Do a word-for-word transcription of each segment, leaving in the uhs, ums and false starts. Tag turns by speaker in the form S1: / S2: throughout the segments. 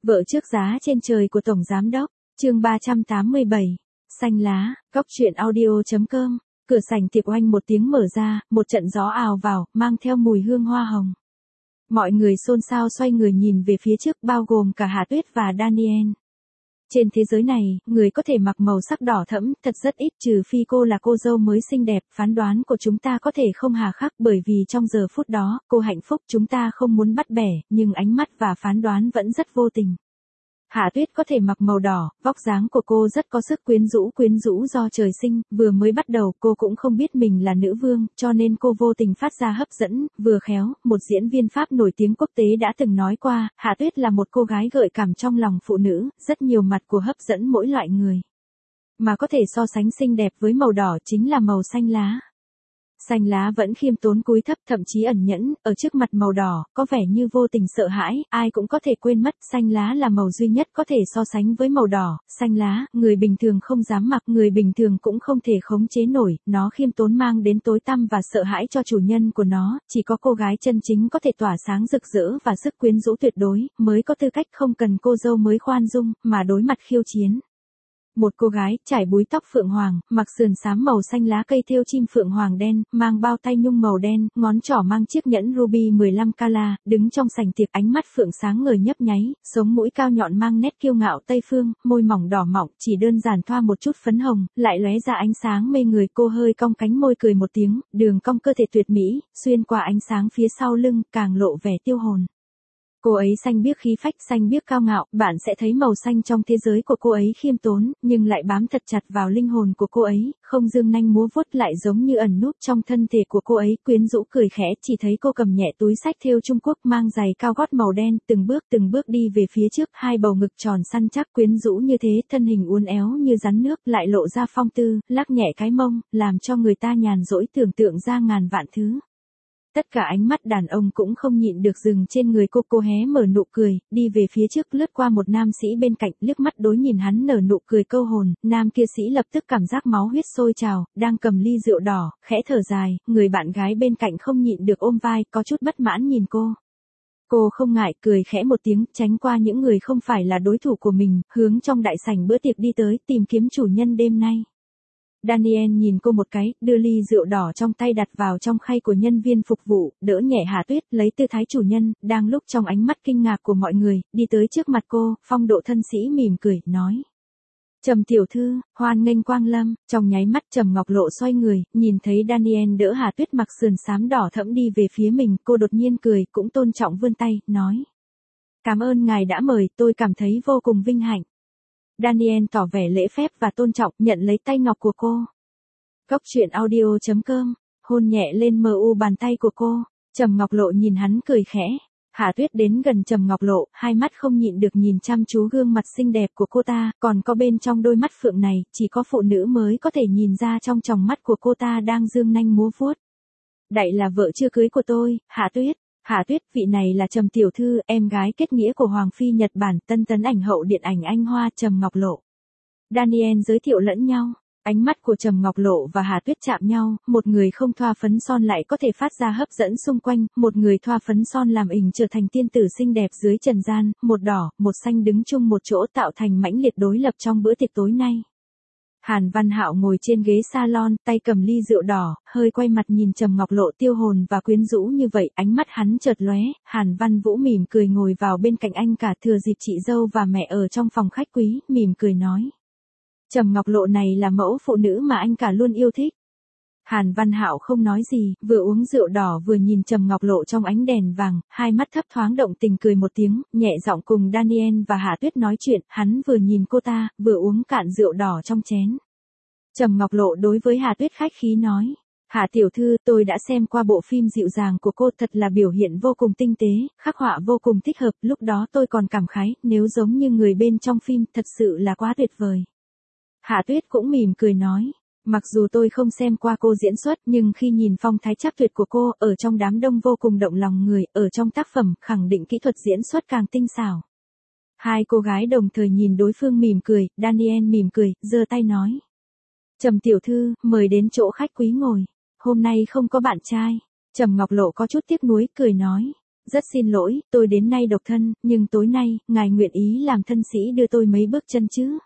S1: Vợ trước giá trên trời của Tổng Giám Đốc, chương ba trăm tám mươi bảy, xanh lá, góc truyện audio.com, cửa sảnh tiệc oanh một tiếng mở ra, một trận gió ào vào, mang theo mùi hương hoa hồng. Mọi người xôn xao xoay người nhìn về phía trước bao gồm cả Hà Tuyết và Daniel. Trên thế giới này, người có thể mặc màu sắc đỏ thẫm thật rất ít trừ phi cô là cô dâu mới xinh đẹp, phán đoán của chúng ta có thể không hà khắc bởi vì trong giờ phút đó, cô hạnh phúc chúng ta không muốn bắt bẻ, nhưng ánh mắt và phán đoán vẫn rất vô tình. Hạ Tuyết có thể mặc màu đỏ, vóc dáng của cô rất có sức quyến rũ quyến rũ do trời sinh, vừa mới bắt đầu cô cũng không biết mình là nữ vương, cho nên cô vô tình phát ra hấp dẫn, vừa khéo, một diễn viên Pháp nổi tiếng quốc tế đã từng nói qua, Hạ Tuyết là một cô gái gợi cảm trong lòng phụ nữ, rất nhiều mặt của hấp dẫn mỗi loại người. Mà có thể so sánh xinh đẹp với màu đỏ chính là màu xanh lá. Xanh lá vẫn khiêm tốn cúi thấp thậm chí ẩn nhẫn, ở trước mặt màu đỏ, có vẻ như vô tình sợ hãi, ai cũng có thể quên mất, xanh lá là màu duy nhất có thể so sánh với màu đỏ, xanh lá, người bình thường không dám mặc, người bình thường cũng không thể khống chế nổi, nó khiêm tốn mang đến tối tăm và sợ hãi cho chủ nhân của nó, chỉ có cô gái chân chính có thể tỏa sáng rực rỡ và sức quyến rũ tuyệt đối, mới có tư cách không cần cô dâu mới khoan dung, mà đối mặt khiêu chiến. Một cô gái, trải búi tóc phượng hoàng, mặc sườn xám màu xanh lá cây thêu chim phượng hoàng đen, mang bao tay nhung màu đen, ngón trỏ mang chiếc nhẫn ruby mười lăm carat, đứng trong sảnh tiệc ánh mắt phượng sáng ngời nhấp nháy, sống mũi cao nhọn mang nét kiêu ngạo Tây phương, môi mỏng đỏ mọng, chỉ đơn giản thoa một chút phấn hồng, lại lóe ra ánh sáng mê người, cô hơi cong cánh môi cười một tiếng, đường cong cơ thể tuyệt mỹ, xuyên qua ánh sáng phía sau lưng, càng lộ vẻ tiêu hồn. Cô ấy xanh biếc khí phách, xanh biếc cao ngạo, bạn sẽ thấy màu xanh trong thế giới của cô ấy khiêm tốn, nhưng lại bám thật chặt vào linh hồn của cô ấy, không dương nanh múa vuốt lại giống như ẩn núp trong thân thể của cô ấy, quyến rũ cười khẽ, chỉ thấy cô cầm nhẹ túi xách thêu Trung Quốc mang giày cao gót màu đen, từng bước từng bước đi về phía trước, hai bầu ngực tròn săn chắc quyến rũ như thế, thân hình uốn éo như rắn nước, lại lộ ra phong tư, lắc nhẹ cái mông, làm cho người ta nhàn rỗi tưởng tượng ra ngàn vạn thứ. Tất cả ánh mắt đàn ông cũng không nhịn được dừng trên người cô, cô hé mở nụ cười, đi về phía trước lướt qua một nam sĩ bên cạnh, liếc mắt đối nhìn hắn nở nụ cười câu hồn, nam kia sĩ lập tức cảm giác máu huyết sôi trào, đang cầm ly rượu đỏ, khẽ thở dài, người bạn gái bên cạnh không nhịn được ôm vai, có chút bất mãn nhìn cô. Cô không ngại, cười khẽ một tiếng, tránh qua những người không phải là đối thủ của mình, hướng trong đại sảnh bữa tiệc đi tới, tìm kiếm chủ nhân đêm nay. Daniel nhìn cô một cái, đưa ly rượu đỏ trong tay đặt vào trong khay của nhân viên phục vụ, đỡ nhẹ Hà Tuyết, lấy tư thái chủ nhân, đang lúc trong ánh mắt kinh ngạc của mọi người, đi tới trước mặt cô, phong độ thân sĩ mỉm cười, nói. Trầm tiểu thư, hoan nghênh quang lâm, trong nháy mắt Trầm Ngọc Lộ xoay người, nhìn thấy Daniel đỡ Hà Tuyết mặc sườn xám đỏ thẫm đi về phía mình, cô đột nhiên cười, cũng tôn trọng vươn tay, nói. Cảm ơn ngài đã mời, tôi cảm thấy vô cùng vinh hạnh. Daniel tỏ vẻ lễ phép và tôn trọng, nhận lấy tay ngọc của cô. Góc truyện audio.com, hôn nhẹ lên mờ u bàn tay của cô, Trầm Ngọc Lộ nhìn hắn cười khẽ. Hạ Tuyết đến gần Trầm Ngọc Lộ, hai mắt không nhịn được nhìn chăm chú gương mặt xinh đẹp của cô ta, còn có bên trong đôi mắt phượng này, chỉ có phụ nữ mới có thể nhìn ra trong tròng mắt của cô ta đang dương nanh múa vuốt. Đại là vợ chưa cưới của tôi, Hạ Tuyết. Hạ Tuyết, vị này là Trầm tiểu thư, em gái kết nghĩa của Hoàng phi Nhật Bản, tân tấn ảnh hậu điện ảnh Anh Hoa, Trầm Ngọc Lộ. Daniel giới thiệu lẫn nhau, ánh mắt của Trầm Ngọc Lộ và Hạ Tuyết chạm nhau, một người không thoa phấn son lại có thể phát ra hấp dẫn xung quanh, một người thoa phấn son làm ình trở thành tiên tử xinh đẹp dưới trần gian, một đỏ, một xanh đứng chung một chỗ tạo thành mãnh liệt đối lập trong bữa tiệc tối nay. Hàn Văn Hạo ngồi trên ghế salon, tay cầm ly rượu đỏ, hơi quay mặt nhìn Trầm Ngọc Lộ tiêu hồn và quyến rũ như vậy, ánh mắt hắn chợt lóe, Hàn Văn Vũ mỉm cười ngồi vào bên cạnh anh cả thừa dịp chị dâu và mẹ ở trong phòng khách quý, mỉm cười nói. Trầm Ngọc Lộ này là mẫu phụ nữ mà anh cả luôn yêu thích. Hàn Văn Hạo không nói gì, vừa uống rượu đỏ vừa nhìn Trầm Ngọc Lộ trong ánh đèn vàng, hai mắt thấp thoáng động tình cười một tiếng, nhẹ giọng cùng Daniel và Hạ Tuyết nói chuyện, hắn vừa nhìn cô ta, vừa uống cạn rượu đỏ trong chén. Trầm Ngọc Lộ đối với Hạ Tuyết khách khí nói, Hạ tiểu thư, tôi đã xem qua bộ phim dịu dàng của cô, thật là biểu hiện vô cùng tinh tế, khắc họa vô cùng thích hợp, lúc đó tôi còn cảm khái, nếu giống như người bên trong phim, thật sự là quá tuyệt vời. Hạ Tuyết cũng mỉm cười nói. Mặc dù tôi không xem qua cô diễn xuất, nhưng khi nhìn phong thái chắc tuyệt của cô, ở trong đám đông vô cùng động lòng người, ở trong tác phẩm, khẳng định kỹ thuật diễn xuất càng tinh xảo. Hai cô gái đồng thời nhìn đối phương mỉm cười, Daniel mỉm cười, giơ tay nói. Trầm tiểu thư, mời đến chỗ khách quý ngồi. Hôm nay không có bạn trai. Trầm Ngọc Lộ có chút tiếc nuối, cười nói. Rất xin lỗi, tôi đến nay độc thân, nhưng tối nay, ngài nguyện ý làm thân sĩ đưa tôi mấy bước chân chứ?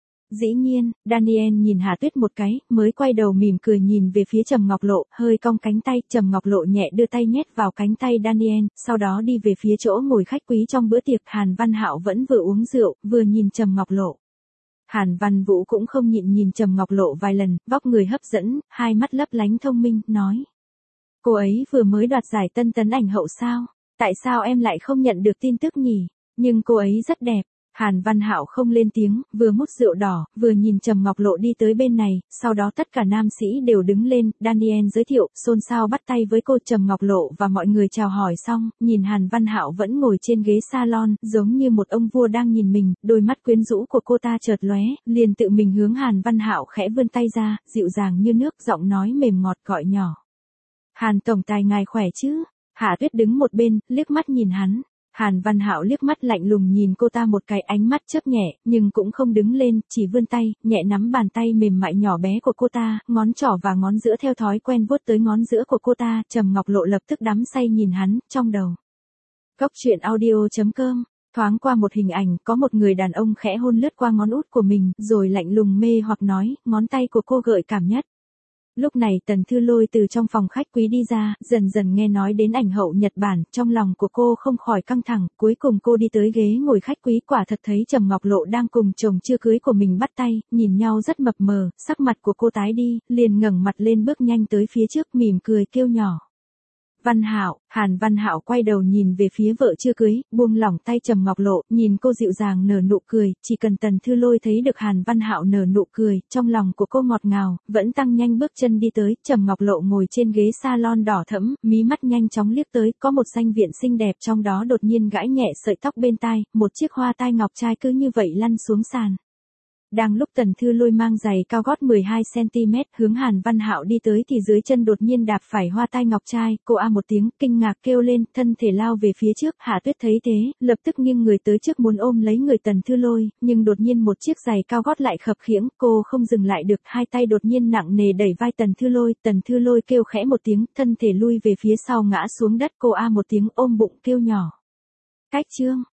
S1: Dĩ nhiên, Daniel nhìn Hà Tuyết một cái, mới quay đầu mỉm cười nhìn về phía Trầm Ngọc Lộ, hơi cong cánh tay, Trầm Ngọc Lộ nhẹ đưa tay nhét vào cánh tay Daniel, sau đó đi về phía chỗ ngồi khách quý trong bữa tiệc. Hàn Văn Hạo vẫn vừa uống rượu, vừa nhìn Trầm Ngọc Lộ. Hàn Văn Vũ cũng không nhịn nhìn Trầm Ngọc Lộ vài lần, vóc người hấp dẫn, hai mắt lấp lánh thông minh, nói. Cô ấy vừa mới đoạt giải Tân Tấn Ảnh Hậu sao? Tại sao em lại không nhận được tin tức nhỉ? Nhưng cô ấy rất đẹp. Hàn Văn Hạo không lên tiếng, vừa múc rượu đỏ, vừa nhìn Trầm Ngọc Lộ đi tới bên này, sau đó tất cả nam sĩ đều đứng lên, Daniel giới thiệu, xôn xao bắt tay với cô. Trầm Ngọc Lộ và mọi người chào hỏi xong, nhìn Hàn Văn Hạo vẫn ngồi trên ghế salon, giống như một ông vua đang nhìn mình, đôi mắt quyến rũ của cô ta chợt lóe, liền tự mình hướng Hàn Văn Hạo khẽ vươn tay ra, dịu dàng như nước, giọng nói mềm ngọt gọi nhỏ. Hàn tổng tài ngài khỏe chứ? Hạ Tuyết đứng một bên, liếc mắt nhìn hắn. Hàn Văn Hạo liếc mắt lạnh lùng nhìn cô ta một cái, ánh mắt chớp nhẹ, nhưng cũng không đứng lên, chỉ vươn tay, nhẹ nắm bàn tay mềm mại nhỏ bé của cô ta, ngón trỏ và ngón giữa theo thói quen vuốt tới ngón giữa của cô ta. Trầm Ngọc Lộ lập tức đắm say nhìn hắn, trong đầu. Cốc truyện audio chấm com, thoáng qua một hình ảnh, có một người đàn ông khẽ hôn lướt qua ngón út của mình, rồi lạnh lùng mê hoặc nói, ngón tay của cô gợi cảm nhất. Lúc này Tần Thư Lôi từ trong phòng khách quý đi ra, dần dần nghe nói đến ảnh hậu Nhật Bản, trong lòng của cô không khỏi căng thẳng, cuối cùng cô đi tới ghế ngồi khách quý, quả thật thấy Trầm Ngọc Lộ đang cùng chồng chưa cưới của mình bắt tay, nhìn nhau rất mập mờ, sắc mặt của cô tái đi, liền ngẩng mặt lên bước nhanh tới phía trước, mỉm cười kêu nhỏ. Văn Hạo. Hàn Văn Hạo quay đầu nhìn về phía vợ chưa cưới, buông lỏng tay Trầm Ngọc Lộ, nhìn cô dịu dàng nở nụ cười, chỉ cần Tần Thư Lôi thấy được Hàn Văn Hạo nở nụ cười, trong lòng của cô ngọt ngào, vẫn tăng nhanh bước chân đi tới. Trầm Ngọc Lộ ngồi trên ghế salon đỏ thẫm, mí mắt nhanh chóng liếc tới, có một danh viện xinh đẹp trong đó đột nhiên gãi nhẹ sợi tóc bên tai, một chiếc hoa tai ngọc trai cứ như vậy lăn xuống sàn. Đang lúc Tần Thư Lôi mang giày cao gót mười hai xăng ti mét hướng Hàn Văn Hạo đi tới thì dưới chân đột nhiên đạp phải hoa tai ngọc trai, cô a một tiếng, kinh ngạc kêu lên, thân thể lao về phía trước. Hạ Tuyết thấy thế, lập tức nghiêng người tới trước muốn ôm lấy người Tần Thư Lôi, nhưng đột nhiên một chiếc giày cao gót lại khập khiễng, cô không dừng lại được, hai tay đột nhiên nặng nề đẩy vai Tần Thư Lôi. Tần Thư Lôi kêu khẽ một tiếng, thân thể lui về phía sau ngã xuống đất, cô a một tiếng ôm bụng kêu nhỏ. Cách chương